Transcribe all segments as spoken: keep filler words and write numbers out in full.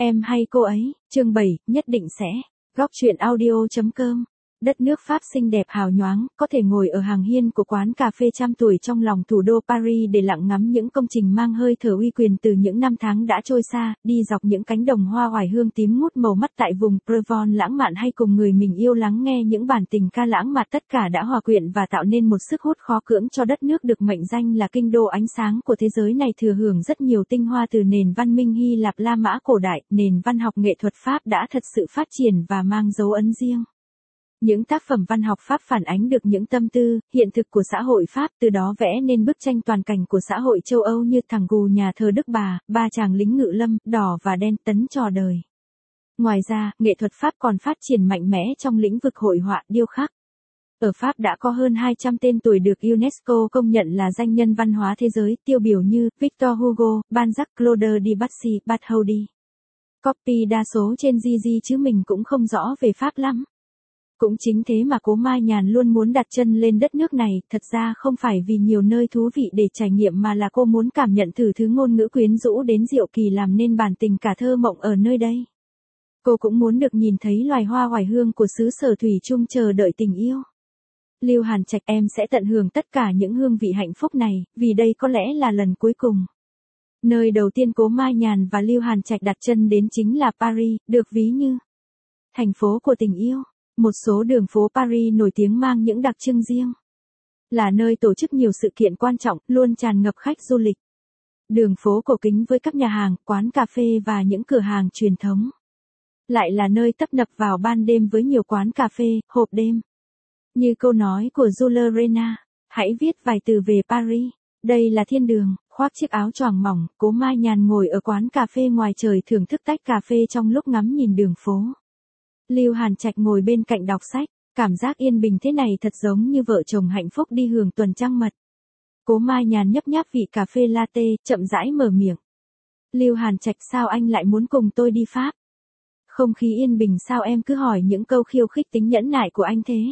Em hay cô ấy, chương bảy, nhất định sẽ. Góc truyện audio chấm com. Đất nước Pháp xinh đẹp hào nhoáng, có thể ngồi ở hàng hiên của quán cà phê trăm tuổi trong lòng thủ đô Paris để lặng ngắm những công trình mang hơi thở uy quyền từ những năm tháng đã trôi xa, đi dọc những cánh đồng hoa oải hương tím ngút màu mắt tại vùng Provence lãng mạn hay cùng người mình yêu lắng nghe những bản tình ca lãng mạn, tất cả đã hòa quyện và tạo nên một sức hút khó cưỡng cho đất nước được mệnh danh là kinh đô ánh sáng của thế giới này, thừa hưởng rất nhiều tinh hoa từ nền văn minh Hy Lạp La Mã cổ đại. Nền văn học nghệ thuật Pháp đã thật sự phát triển và mang dấu ấn riêng. Những tác phẩm văn học Pháp phản ánh được những tâm tư, hiện thực của xã hội Pháp, từ đó vẽ nên bức tranh toàn cảnh của xã hội châu Âu như Thằng Gù nhà thờ Đức Bà, Ba chàng lính ngự lâm, Đỏ và Đen, Tấn trò đời. Ngoài ra, nghệ thuật Pháp còn phát triển mạnh mẽ trong lĩnh vực hội họa, điêu khắc. Ở Pháp đã có hơn hai trăm tên tuổi được UNESCO công nhận là danh nhân văn hóa thế giới, tiêu biểu như Victor Hugo, Balzac, Claude Debussy, Bartholdi. Copy đa số trên gi gi chứ mình cũng không rõ về Pháp lắm. Cũng chính thế mà Cố Mai Nhàn luôn muốn đặt chân lên đất nước này, thật ra không phải vì nhiều nơi thú vị để trải nghiệm mà là cô muốn cảm nhận thử thứ ngôn ngữ quyến rũ đến diệu kỳ làm nên bản tình cả thơ mộng ở nơi đây. Cô cũng muốn được nhìn thấy loài hoa oải hương của xứ sở thủy chung chờ đợi tình yêu. Lưu Hàn Trạch, em sẽ tận hưởng tất cả những hương vị hạnh phúc này, vì đây có lẽ là lần cuối cùng. Nơi đầu tiên Cố Mai Nhàn và Lưu Hàn Trạch đặt chân đến chính là Paris, được ví như thành phố của tình yêu. Một số đường phố Paris nổi tiếng mang những đặc trưng riêng. Là nơi tổ chức nhiều sự kiện quan trọng, luôn tràn ngập khách du lịch. Đường phố cổ kính với các nhà hàng, quán cà phê và những cửa hàng truyền thống. Lại là nơi tấp nập vào ban đêm với nhiều quán cà phê, hộp đêm. Như câu nói của Jules Renard, hãy viết vài từ về Paris. Đây là thiên đường. Khoác chiếc áo choàng mỏng, Cố Mai Nhàn ngồi ở quán cà phê ngoài trời thưởng thức tách cà phê trong lúc ngắm nhìn đường phố. Lưu Hàn Trạch ngồi bên cạnh đọc sách, cảm giác yên bình thế này thật giống như vợ chồng hạnh phúc đi hưởng tuần trăng mật. Cố Mai Nhàn nhấp nháp vị cà phê latte, chậm rãi mở miệng. Lưu Hàn Trạch, sao anh lại muốn cùng tôi đi Pháp? Không khí yên bình, sao em cứ hỏi những câu khiêu khích tính nhẫn nại của anh thế?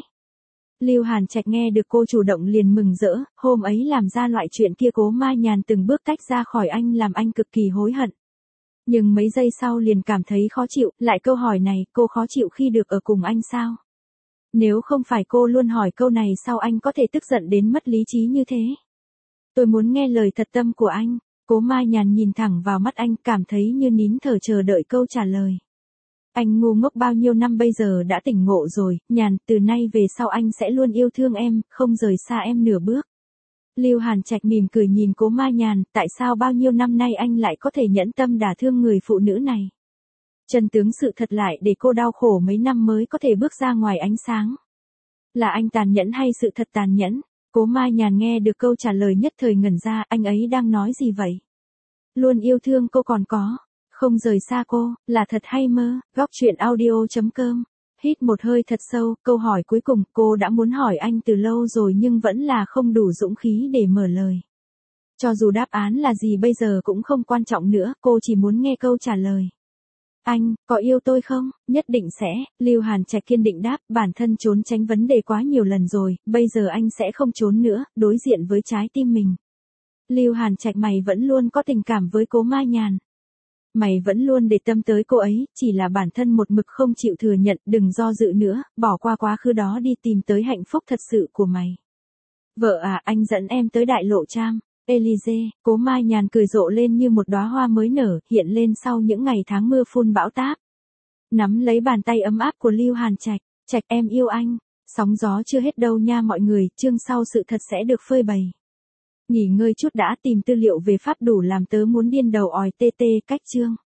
Lưu Hàn Trạch nghe được cô chủ động liền mừng rỡ, hôm ấy làm ra loại chuyện kia Cố Mai Nhàn từng bước tách ra khỏi anh làm anh cực kỳ hối hận. Nhưng mấy giây sau liền cảm thấy khó chịu, lại câu hỏi này, cô khó chịu khi được ở cùng anh sao? Nếu không phải cô luôn hỏi câu này sao anh có thể tức giận đến mất lý trí như thế? Tôi muốn nghe lời thật tâm của anh. Cố Mai Nhàn nhìn thẳng vào mắt anh, cảm thấy như nín thở chờ đợi câu trả lời. Anh ngu ngốc bao nhiêu năm bây giờ đã tỉnh ngộ rồi, Nhàn, từ nay về sau anh sẽ luôn yêu thương em, không rời xa em nửa bước. Lưu Hàn Trạch mỉm cười nhìn Cố Mai Nhàn, tại sao bao nhiêu năm nay anh lại có thể nhẫn tâm đả thương người phụ nữ này? Chân tướng sự thật lại để cô đau khổ mấy năm mới có thể bước ra ngoài ánh sáng. Là anh tàn nhẫn hay sự thật tàn nhẫn? Cố Mai Nhàn nghe được câu trả lời nhất thời ngẩn ra, anh ấy đang nói gì vậy? Luôn yêu thương cô còn có, không rời xa cô, là thật hay mơ? Góc truyện audio chấm com. Hít một hơi thật sâu, câu hỏi cuối cùng cô đã muốn hỏi anh từ lâu rồi nhưng vẫn là không đủ dũng khí để mở lời. Cho dù đáp án là gì bây giờ cũng không quan trọng nữa, cô chỉ muốn nghe câu trả lời. Anh, có yêu tôi không? Nhất định sẽ, Lưu Hàn Trạch kiên định đáp, bản thân trốn tránh vấn đề quá nhiều lần rồi, bây giờ anh sẽ không trốn nữa, đối diện với trái tim mình. Lưu Hàn Trạch, mày vẫn luôn có tình cảm với Cố Mai Nhàn. Mày vẫn luôn để tâm tới cô ấy, chỉ là bản thân một mực không chịu thừa nhận, đừng do dự nữa, bỏ qua quá khứ đó đi tìm tới hạnh phúc thật sự của mày. Vợ à, anh dẫn em tới đại lộ Champs Élysées. Cố Mai Nhàn cười rộ lên như một đóa hoa mới nở, hiện lên sau những ngày tháng mưa phun bão táp. Nắm lấy bàn tay ấm áp của Lưu Hàn Trạch, Trạch em yêu anh. Sóng gió chưa hết đâu nha mọi người, chương sau sự thật sẽ được phơi bày. Nghỉ ngơi chút đã, tìm tư liệu về Pháp đủ làm tớ muốn điên đầu òi tê tê cách chương.